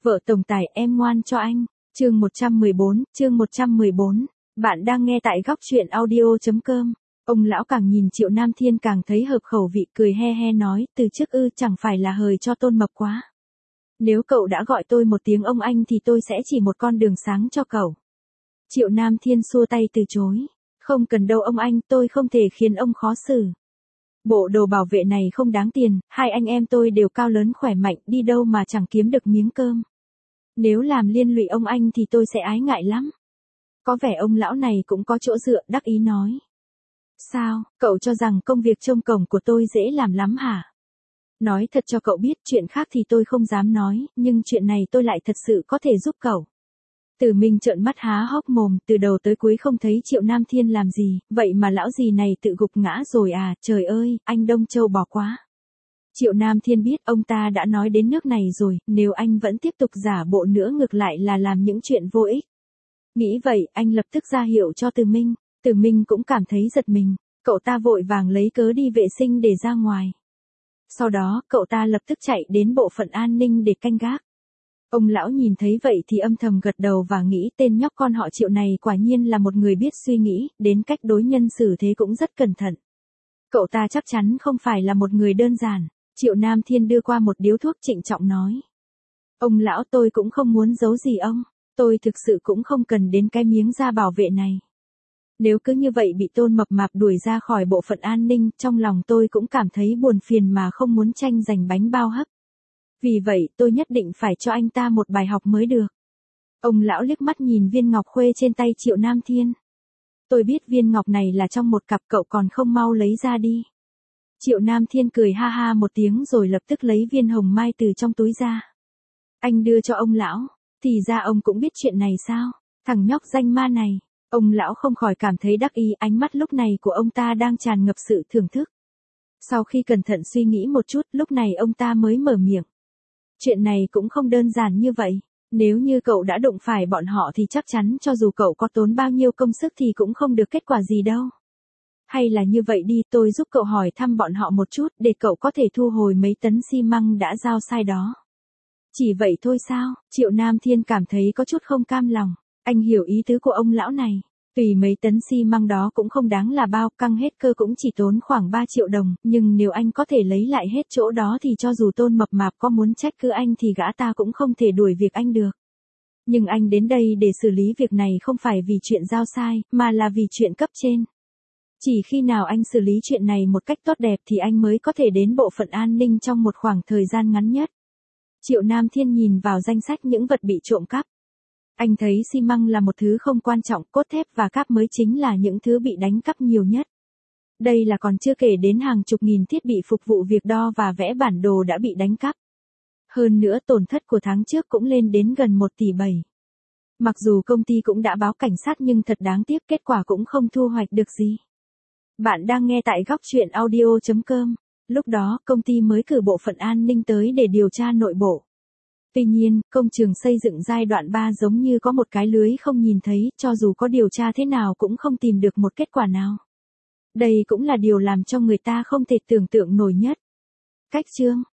Vợ tổng tài em ngoan cho anh. Chương 114. Bạn đang nghe tại góc truyện audio.com. Ông lão càng nhìn Triệu Nam Thiên càng thấy hợp khẩu vị, cười he he nói, từ trước chẳng phải là hời cho Tôn Mập quá. Nếu cậu đã gọi tôi một tiếng ông anh thì tôi sẽ chỉ một con đường sáng cho cậu. Triệu Nam Thiên xua tay từ chối. Không cần đâu ông anh, tôi không thể khiến ông khó xử. Bộ đồ bảo vệ này không đáng tiền, hai anh em tôi đều cao lớn khỏe mạnh, đi đâu mà chẳng kiếm được miếng cơm. Nếu làm liên lụy ông anh thì tôi sẽ ái ngại lắm. Có vẻ ông lão này cũng có chỗ dựa, đắc ý nói. Sao, cậu cho rằng công việc trông cổng của tôi dễ làm lắm hả? Nói thật cho cậu biết, chuyện khác thì tôi không dám nói, nhưng chuyện này tôi lại thật sự có thể giúp cậu. Tử Minh trợn mắt há hốc mồm, từ đầu tới cuối không thấy Triệu Nam Thiên làm gì, vậy mà lão gì này tự gục ngã rồi à, trời ơi, anh Đông Châu bỏ quá. Triệu Nam Thiên biết ông ta đã nói đến nước này rồi, nếu anh vẫn tiếp tục giả bộ nữa ngược lại là làm những chuyện vô ích. Nghĩ vậy, anh lập tức ra hiệu cho Tử Minh. Tử Minh cũng cảm thấy giật mình, cậu ta vội vàng lấy cớ đi vệ sinh để ra ngoài. Sau đó, cậu ta lập tức chạy đến bộ phận an ninh để canh gác. Ông lão nhìn thấy vậy thì âm thầm gật đầu và nghĩ tên nhóc con họ Triệu này quả nhiên là một người biết suy nghĩ, đến cách đối nhân xử thế cũng rất cẩn thận. Cậu ta chắc chắn không phải là một người đơn giản. Triệu Nam Thiên đưa qua một điếu thuốc, trịnh trọng nói. Ông lão, tôi cũng không muốn giấu gì ông, tôi thực sự cũng không cần đến cái miếng da bảo vệ này. Nếu cứ như vậy bị Tôn Mập Mạp đuổi ra khỏi bộ phận an ninh, trong lòng tôi cũng cảm thấy buồn phiền mà không muốn tranh giành bánh bao hấp. Vì vậy tôi nhất định phải cho anh ta một bài học mới được. Ông lão liếc mắt nhìn viên ngọc khuê trên tay Triệu Nam Thiên. Tôi biết viên ngọc này là trong một cặp, cậu còn không mau lấy ra đi. Triệu Nam Thiên cười ha ha một tiếng rồi lập tức lấy viên hồng mai từ trong túi ra. Anh đưa cho ông lão, thì ra ông cũng biết chuyện này sao, thằng nhóc danh ma này. Ông lão không khỏi cảm thấy đắc ý, ánh mắt lúc này của ông ta đang tràn ngập sự thưởng thức. Sau khi cẩn thận suy nghĩ một chút, lúc này ông ta mới mở miệng. Chuyện này cũng không đơn giản như vậy, nếu như cậu đã đụng phải bọn họ thì chắc chắn cho dù cậu có tốn bao nhiêu công sức thì cũng không được kết quả gì đâu. Hay là như vậy đi, tôi giúp cậu hỏi thăm bọn họ một chút để cậu có thể thu hồi mấy tấn xi măng đã giao sai đó. Chỉ vậy thôi sao? Triệu Nam Thiên cảm thấy có chút không cam lòng. Anh hiểu ý tứ của ông lão này. Tùy mấy tấn xi măng đó cũng không đáng là bao, căng hết cơ cũng chỉ tốn khoảng 3 triệu đồng, nhưng nếu anh có thể lấy lại hết chỗ đó thì cho dù Tôn Mập Mạp có muốn trách cứ anh thì gã ta cũng không thể đuổi việc anh được. Nhưng anh đến đây để xử lý việc này không phải vì chuyện giao sai, mà là vì chuyện cấp trên. Chỉ khi nào anh xử lý chuyện này một cách tốt đẹp thì anh mới có thể đến bộ phận an ninh trong một khoảng thời gian ngắn nhất. Triệu Nam Thiên nhìn vào danh sách những vật bị trộm cắp. Anh thấy xi măng là một thứ không quan trọng, cốt thép và cáp mới chính là những thứ bị đánh cắp nhiều nhất. Đây là còn chưa kể đến hàng chục nghìn thiết bị phục vụ việc đo và vẽ bản đồ đã bị đánh cắp. Hơn nữa tổn thất của tháng trước cũng lên đến gần 1,7 tỷ. Mặc dù công ty cũng đã báo cảnh sát nhưng thật đáng tiếc, kết quả cũng không thu hoạch được gì. Bạn đang nghe tại góc truyện audio.com. Lúc đó, công ty mới cử bộ phận an ninh tới để điều tra nội bộ. Tuy nhiên, công trường xây dựng giai đoạn 3 giống như có một cái lưới không nhìn thấy, cho dù có điều tra thế nào cũng không tìm được một kết quả nào. Đây cũng là điều làm cho người ta không thể tưởng tượng nổi nhất. Cách chương